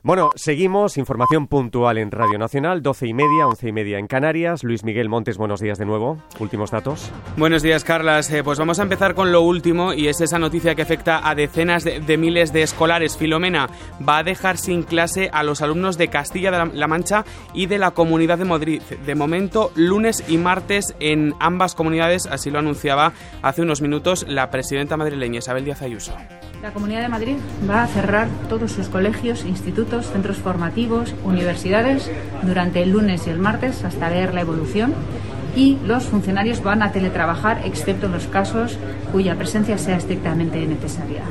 Bueno, seguimos. Información puntual en Radio Nacional, 12:30, 11:30 en Canarias. Luis Miguel Montes, buenos días de nuevo. Últimos datos. Buenos días, Carlas. Pues vamos a empezar con lo último, y es esa noticia que afecta a decenas de miles de escolares. Filomena va a dejar sin clase a los alumnos de Castilla-La Mancha y de la Comunidad de Madrid. De momento, lunes y martes en ambas comunidades, así lo anunciaba hace unos minutos la presidenta madrileña Isabel Díaz Ayuso. La Comunidad de Madrid va a cerrar todos sus colegios, institutos, centros formativos, universidades durante el lunes y el martes hasta ver la evolución, y los funcionarios van a teletrabajar excepto en los casos cuya presencia sea estrictamente necesaria.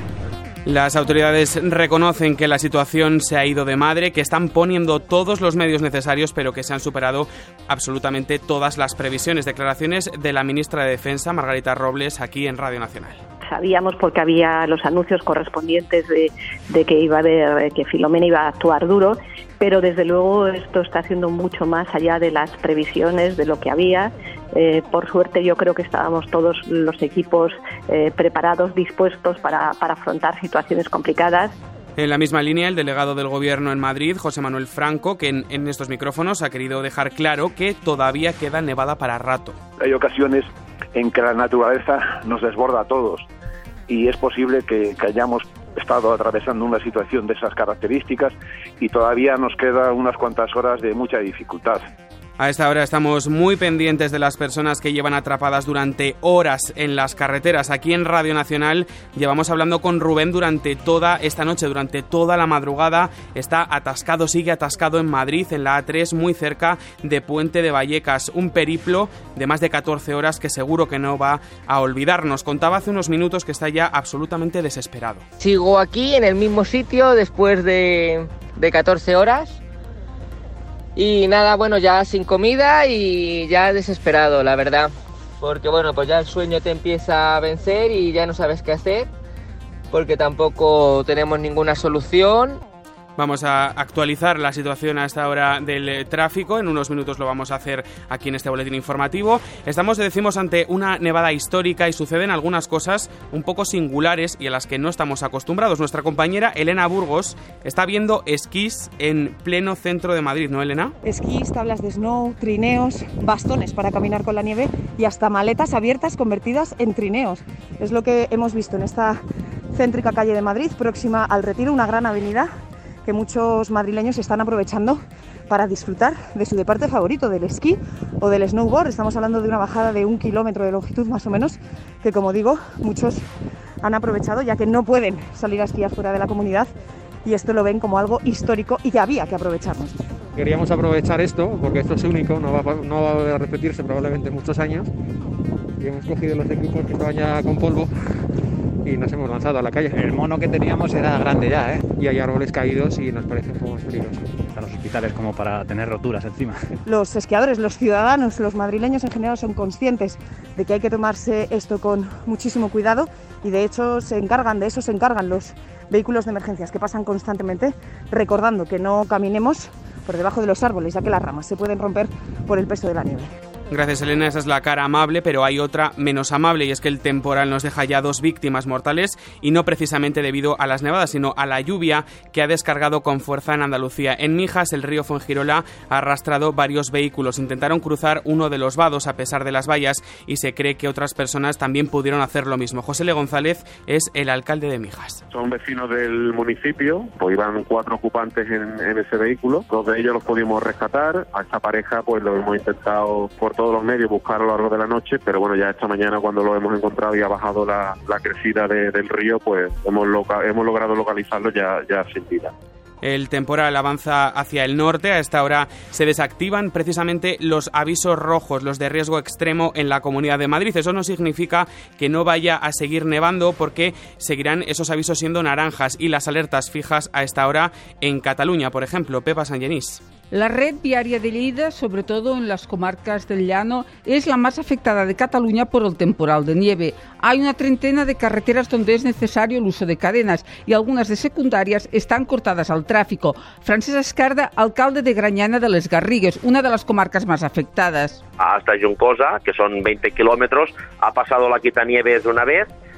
Las autoridades reconocen que la situación se ha ido de madre, que están poniendo todos los medios necesarios, pero que se han superado absolutamente todas las previsiones. Declaraciones de la ministra de Defensa, Margarita Robles, aquí en Radio Nacional. Sabíamos, porque había los anuncios correspondientes de que iba a haber, que Filomena iba a actuar duro, pero desde luego esto está haciendo mucho más allá de las previsiones, de lo que había. Por suerte yo creo que estábamos todos los equipos preparados, dispuestos para afrontar situaciones complicadas. En la misma línea, el delegado del Gobierno en Madrid, José Manuel Franco, que en estos micrófonos ha querido dejar claro que todavía queda nevada para rato. Hay ocasiones en que la naturaleza nos desborda a todos y es posible que hayamos estado atravesando una situación de esas características y todavía nos quedan unas cuantas horas de mucha dificultad. A esta hora estamos muy pendientes de las personas que llevan atrapadas durante horas en las carreteras. Aquí en Radio Nacional llevamos hablando con Rubén durante toda esta noche, durante toda la madrugada. Está atascado, sigue atascado en Madrid, en la A3, muy cerca de Puente de Vallecas. Un periplo de más de 14 horas que seguro que no va a olvidarnos. Contaba hace unos minutos que está ya absolutamente desesperado. Sigo aquí en el mismo sitio después de 14 horas. Y nada, bueno, ya sin comida y ya desesperado, la verdad. Porque bueno, pues ya el sueño te empieza a vencer y ya no sabes qué hacer, porque tampoco tenemos ninguna solución. Vamos a actualizar la situación a esta hora del tráfico. En unos minutos lo vamos a hacer aquí en este boletín informativo. Estamos, decimos, ante una nevada histórica y suceden algunas cosas un poco singulares y a las que no estamos acostumbrados. Nuestra compañera Elena Burgos está viendo esquís en pleno centro de Madrid, ¿no, Elena? Esquís, tablas de snow, trineos, bastones para caminar con la nieve y hasta maletas abiertas convertidas en trineos. Es lo que hemos visto en esta céntrica calle de Madrid, próxima al Retiro, una gran avenida que muchos madrileños están aprovechando para disfrutar de su deporte favorito, del esquí o del snowboard. Estamos hablando de una bajada de 1 kilómetro de longitud más o menos, que como digo, muchos han aprovechado ya que no pueden salir a esquiar fuera de la comunidad y esto lo ven como algo histórico y que había que aprovecharnos. Queríamos aprovechar esto porque esto es único, no va a repetirse probablemente en muchos años, y hemos cogido los equipos que estaban ya con polvo y nos hemos lanzado a la calle. El mono que teníamos era grande ya, y hay árboles caídos y nos parece un poco más peligroso. A los hospitales como para tener roturas encima. Los esquiadores, los ciudadanos, los madrileños en general son conscientes de que hay que tomarse esto con muchísimo cuidado y de hecho se encargan los vehículos de emergencias que pasan constantemente, recordando que no caminemos por debajo de los árboles, ya que las ramas se pueden romper por el peso de la nieve. Gracias, Elena. Esa es la cara amable, pero hay otra menos amable, y es que el temporal nos deja ya 2 víctimas mortales, y no precisamente debido a las nevadas, sino a la lluvia que ha descargado con fuerza en Andalucía. En Mijas, el río Fuengirola ha arrastrado varios vehículos. Intentaron cruzar uno de los vados a pesar de las vallas y se cree que otras personas también pudieron hacer lo mismo. José Le González es el alcalde de Mijas. Son vecinos del municipio, pues iban 4 ocupantes en ese vehículo. 2 de ellos los pudimos rescatar. A esta pareja pues lo hemos intentado por todos los medios buscar a lo largo de la noche, pero bueno, ya esta mañana cuando lo hemos encontrado y ha bajado la crecida del río, pues hemos logrado localizarlo ya sin vida. El temporal avanza hacia el norte. A esta hora se desactivan precisamente los avisos rojos, los de riesgo extremo en la Comunidad de Madrid. Eso no significa que no vaya a seguir nevando, porque seguirán esos avisos siendo naranjas y las alertas fijas a esta hora en Cataluña, por ejemplo. Pepa Sangenís. La red viaria de Lleida, sobre todo en las comarcas del Llano, es la más afectada de Cataluña por el temporal de nieve. Hay una treintena de carreteras donde es necesario el uso de cadenas y algunas de secundarias están cortadas al tráfico. Francesc Escarda, alcalde de Grañana de les Garrigues, una de las comarcas más afectadas. Hasta Juncosa, que son 20 kilómetros, ha pasado la quitanieves una vez,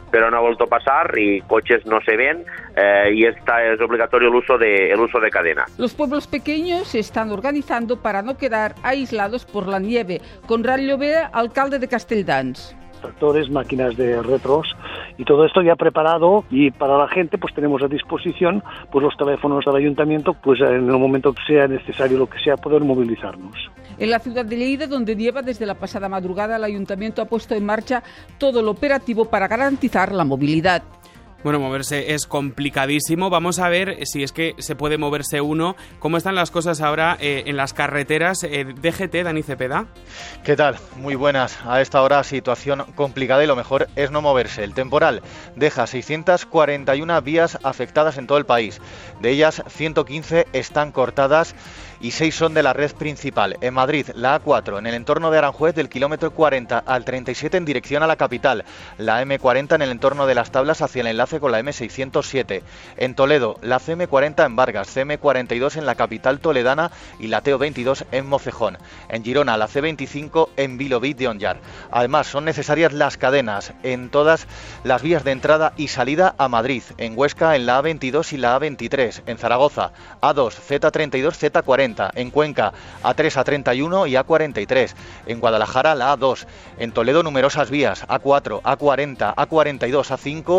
pero no ha vuelto a pasar y coches no se ven y es obligatorio el uso de cadena. Los pueblos pequeños se están organizando para no quedar aislados por la nieve. Conrad Llobera, alcalde de Castelldans. Tractores, máquinas de retros y todo esto ya preparado, y para la gente pues tenemos a disposición pues los teléfonos del ayuntamiento, pues en el momento que sea necesario, lo que sea, poder movilizarnos. En la ciudad de Lleida, donde nieva desde la pasada madrugada, el ayuntamiento ha puesto en marcha todo lo operativo para garantizar la movilidad. Bueno, moverse es complicadísimo. Vamos a ver si es que se puede moverse uno. ¿Cómo están las cosas ahora en las carreteras? DGT, Dani Cepeda. ¿Qué tal? Muy buenas. A esta hora situación complicada y lo mejor es no moverse. El temporal deja 641 vías afectadas en todo el país. De ellas, 115 están cortadas y 6 son de la red principal. En Madrid, la A4, en el entorno de Aranjuez, del kilómetro 40 al 37 en dirección a la capital. La M40 en el entorno de Las Tablas hacia el enlace con la M607. En Toledo, la CM40 en Vargas, CM42 en la capital toledana y la TO22 en Mocejón. En Girona, la C25 en Vilobí de Onllar. Además, son necesarias las cadenas en todas las vías de entrada y salida a Madrid. En Huesca, en la A22 y la A23. En Zaragoza, A2, Z32, Z40. En Cuenca, A3, A31 y A43. En Guadalajara, la A2. En Toledo, numerosas vías, A4, A40, A42, A5,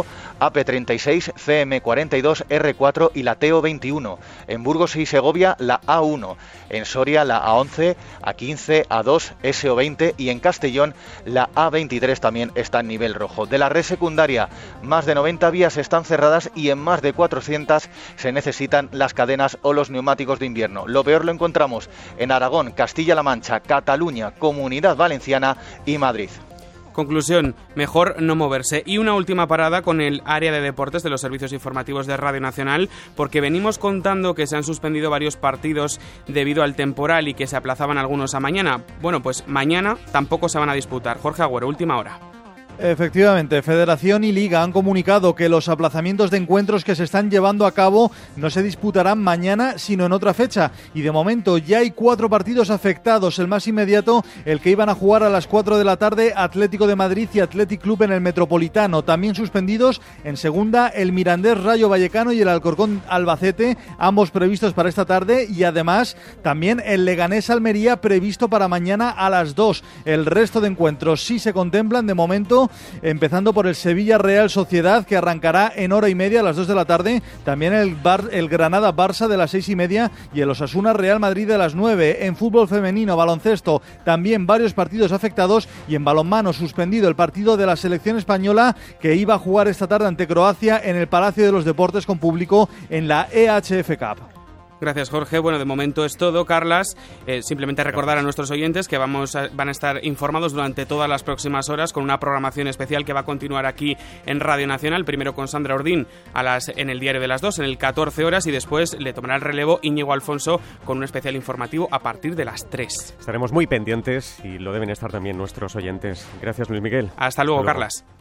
AP36, CM42, R4 y la TO21. En Burgos y Segovia, la A1. En Soria, la A11, A15, A2, SO20 y en Castellón, la A23 también está en nivel rojo. De la red secundaria, más de 90 vías están cerradas y en más de 400 se necesitan las cadenas o los neumáticos de invierno. Lo peor lo encontramos en Aragón, Castilla-La Mancha, Cataluña, Comunidad Valenciana y Madrid. Conclusión, mejor no moverse. Y una última parada con el área de deportes de los servicios informativos de Radio Nacional, porque venimos contando que se han suspendido varios partidos debido al temporal y que se aplazaban algunos a mañana. Bueno, pues mañana tampoco se van a disputar. Jorge Agüero, última hora. Efectivamente, Federación y Liga han comunicado que los aplazamientos de encuentros que se están llevando a cabo no se disputarán mañana, sino en otra fecha. Y de momento ya hay 4 partidos afectados. El más inmediato, el que iban a jugar a las 4 de la tarde, Atlético de Madrid y Athletic Club en el Metropolitano. También suspendidos en segunda, el Mirandés Rayo Vallecano y el Alcorcón Albacete, ambos previstos para esta tarde. Y además, también el Leganés Almería previsto para mañana a las 2. El resto de encuentros sí se contemplan de momento, empezando por el Sevilla Real Sociedad, que arrancará en hora y media a las 2 de la tarde, también el Granada Barça de las 6:30 y el Osasuna Real Madrid de las 9. En fútbol femenino, baloncesto, también varios partidos afectados, y en balonmano suspendido el partido de la selección española que iba a jugar esta tarde ante Croacia en el Palacio de los Deportes con público en la EHF Cup. Gracias, Jorge. Bueno, de momento es todo, Carlas. Simplemente recordar a nuestros oyentes que van a estar informados durante todas las próximas horas con una programación especial que va a continuar aquí en Radio Nacional, primero con Sandra Ordín en el diario de las 2, en el 14 horas, y después le tomará el relevo Íñigo Alfonso con un especial informativo a partir de las 3. Estaremos muy pendientes y lo deben estar también nuestros oyentes. Gracias, Luis Miguel. Hasta luego, Carlas.